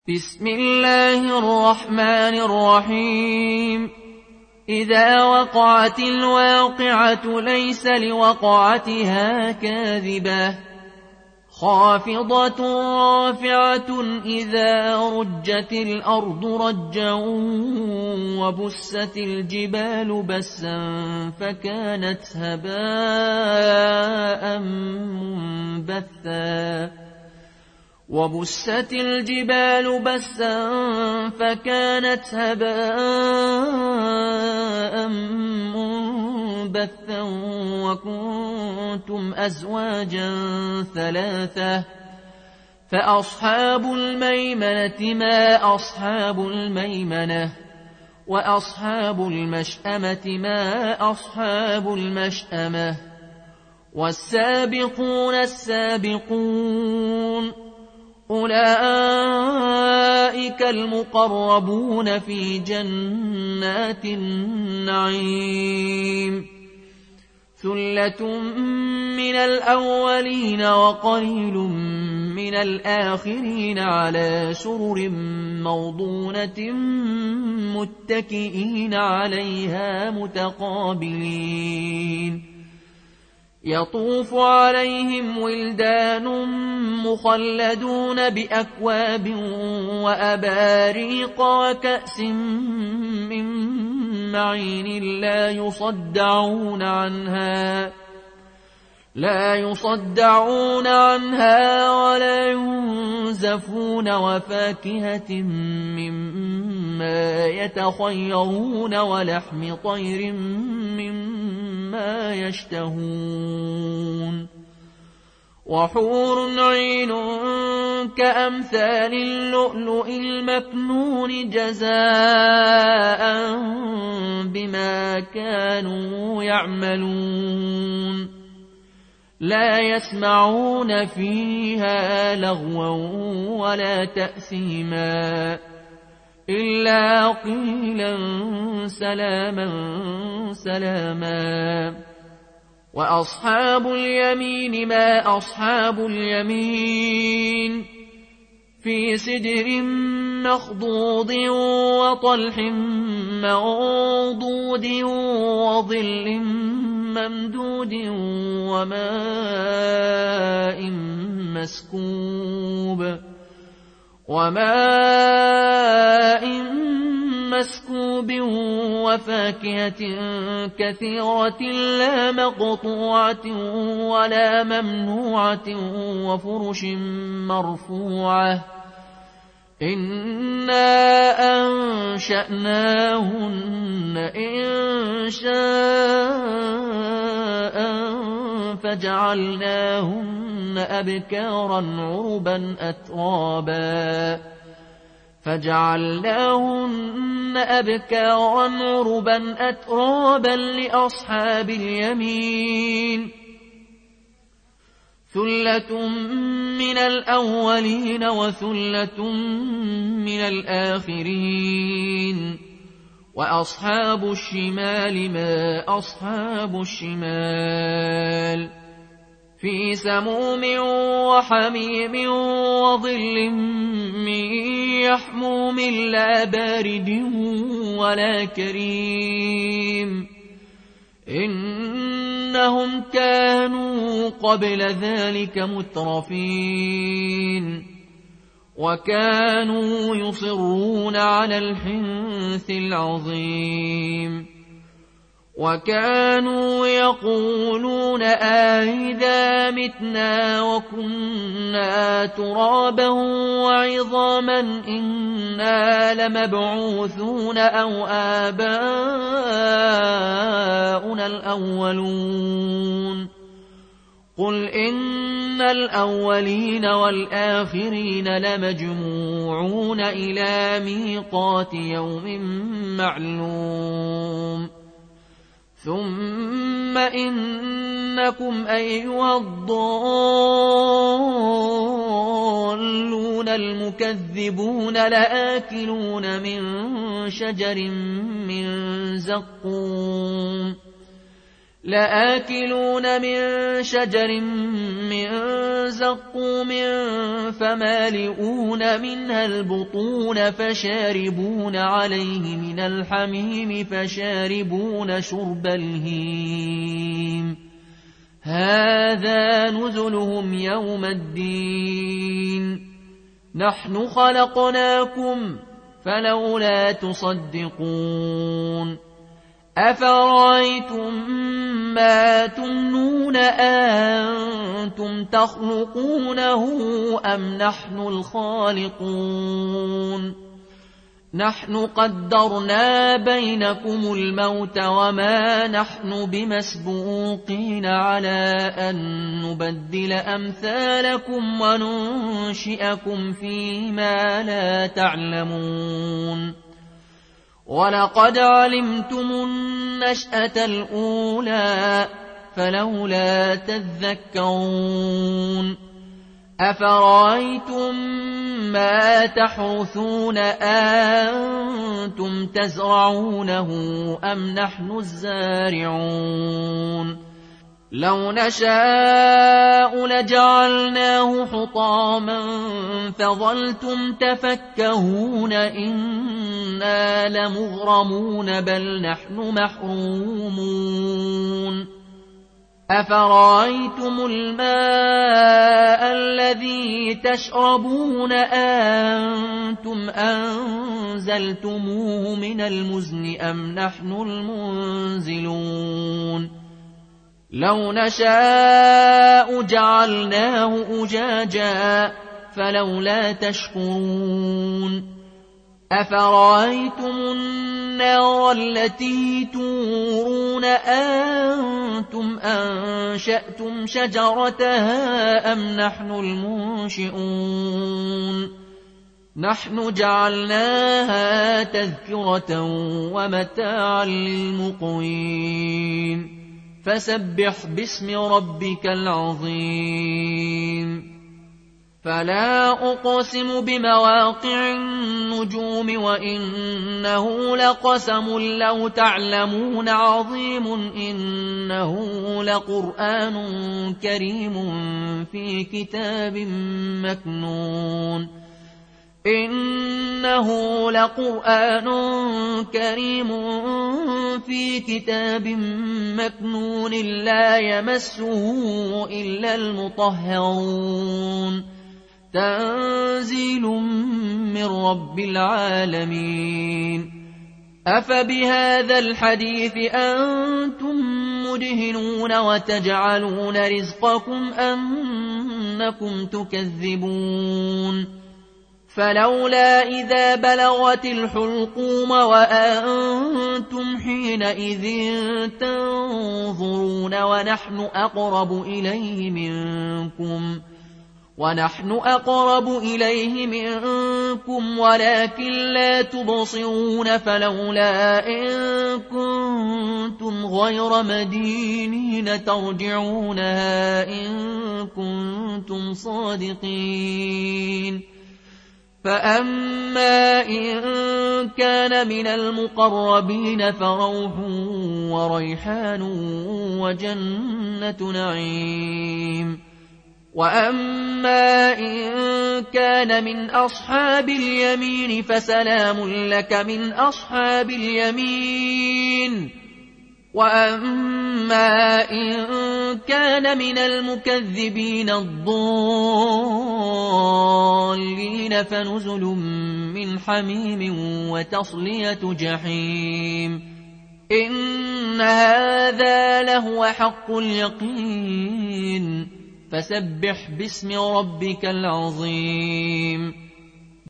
بسم الله الرحمن الرحيم. إذا وقعت الواقعة ليس لوقعتها كاذبة خافضة رافعة إذا رجت الأرض رجا وبست الجبال بسا فكانت هباء منبثا وبست الجبال بسا فكانت هباء منبثا وكنتم أزواجا ثلاثة فأصحاب الميمنة ما أصحاب الميمنة وأصحاب المشأمة ما أصحاب المشأمة والسابقون السابقون أولئك المقربون في جنات النعيم ثلة من الأولين وقليل من الآخرين على سرر موضونة متكئين عليها متقابلين يطوف عليهم ولدان مخلدون بأكواب وأباريق وكأس من معين لا يصدعون عنها ولا ينزفون وفاكهة مما يتخيرون ولحم طير مما يشتهون وحور عين كأمثال اللؤلؤ المكنون جزاء بما كانوا يعملون لا يسمعون فيها لغوا ولا تأثيما إلا قيلا سلاما سلاما وأصحاب اليمين ما أصحاب اليمين في سدر مخضود وطلح منضود وظل ممدود وماء مسكوب وفاكهة كثيرة لا مقطوعة ولا ممنوعة وفرش مرفوعة إنا أنشأناهن إنشاء فجعلناهن أبكارا عربا أترابا لأصحاب اليمين ثلة من الأولين وثلة من الآخرين وأصحاب الشمال ما أصحاب الشمال في سموم وحميم وظل من يحموم لا بارد ولا كريم إنهم كانوا قبل ذلك مترفين وكانوا يصرون على الحنث العظيم وكانوا يقولون أئذا متنا وكنا ترابا وعظاما إنا لمبعوثون أو آباؤنا الأولون قل إن الأولين والآخرين لمجموعون إلى ميقات يوم معلوم ثم إنكم أيها الضالون المكذبون لآكلون من شجر من زقوم لآكلون من شجر من زقوم فمالئون منها البطون فشاربون عليه من الحميم فشاربون شرب الهيم هذا نزلهم يوم الدين نحن خلقناكم فلولا تصدقون أفرأيتم ما تمنون أنتم تخلقونه أم نحن الخالقون نحن قدرنا بينكم الموت وما نحن بمسبوقين على أن نبدل أمثالكم وننشئكم فيما لا تعلمون ولقد علمتم النشأة الأولى فلولا تذكرون أفرأيتم ما تحرثون أنتم تزرعونه أم نحن الزارعون لو نشاء لجعلناه حطاما فظلتم تفكهون إنا لمغرمون بل نحن محرومون أفرأيتم الماء الذي تشربون أنتم أنزلتموه من المزن أم نحن المنزلون لو نشاء جعلناه أجاجا فلولا تشكرون أفرأيتم النار التي تورون أنتم أنشأتم شجرتها أم نحن المنشئون نحن جعلناها تذكرة ومتاعا للمقوين فسبح باسم ربك العظيم فلا أقسم بمواقع النجوم وإنه لقسم لو تعلمون عظيم إنه لقرآن كريم في كتاب مكنون إنه لقرآن كريم في كتاب مكنون لا يمسه إلا المطهرون تنزيل من رب العالمين أفبهذا الحديث أنتم مدهنون وتجعلون رزقكم أنكم تكذبون فلولا إذا بلغت الحلقوم وأنتم حينئذ تنظرون ونحن أقرب إليه منكم ولكن لا تبصرون فلولا إن كنتم غير مدينين ترجعونها إن كنتم صادقين فأما إن كان من المقربين فروح وريحان وجنة نعيم وأما إن كان من أصحاب اليمين فسلام لك من أصحاب اليمين وأما إن كان من المكذبين الضالين فنزل من حميم وتصلية جحيم إن هذا لهو حق اليقين فسبح باسم ربك العظيم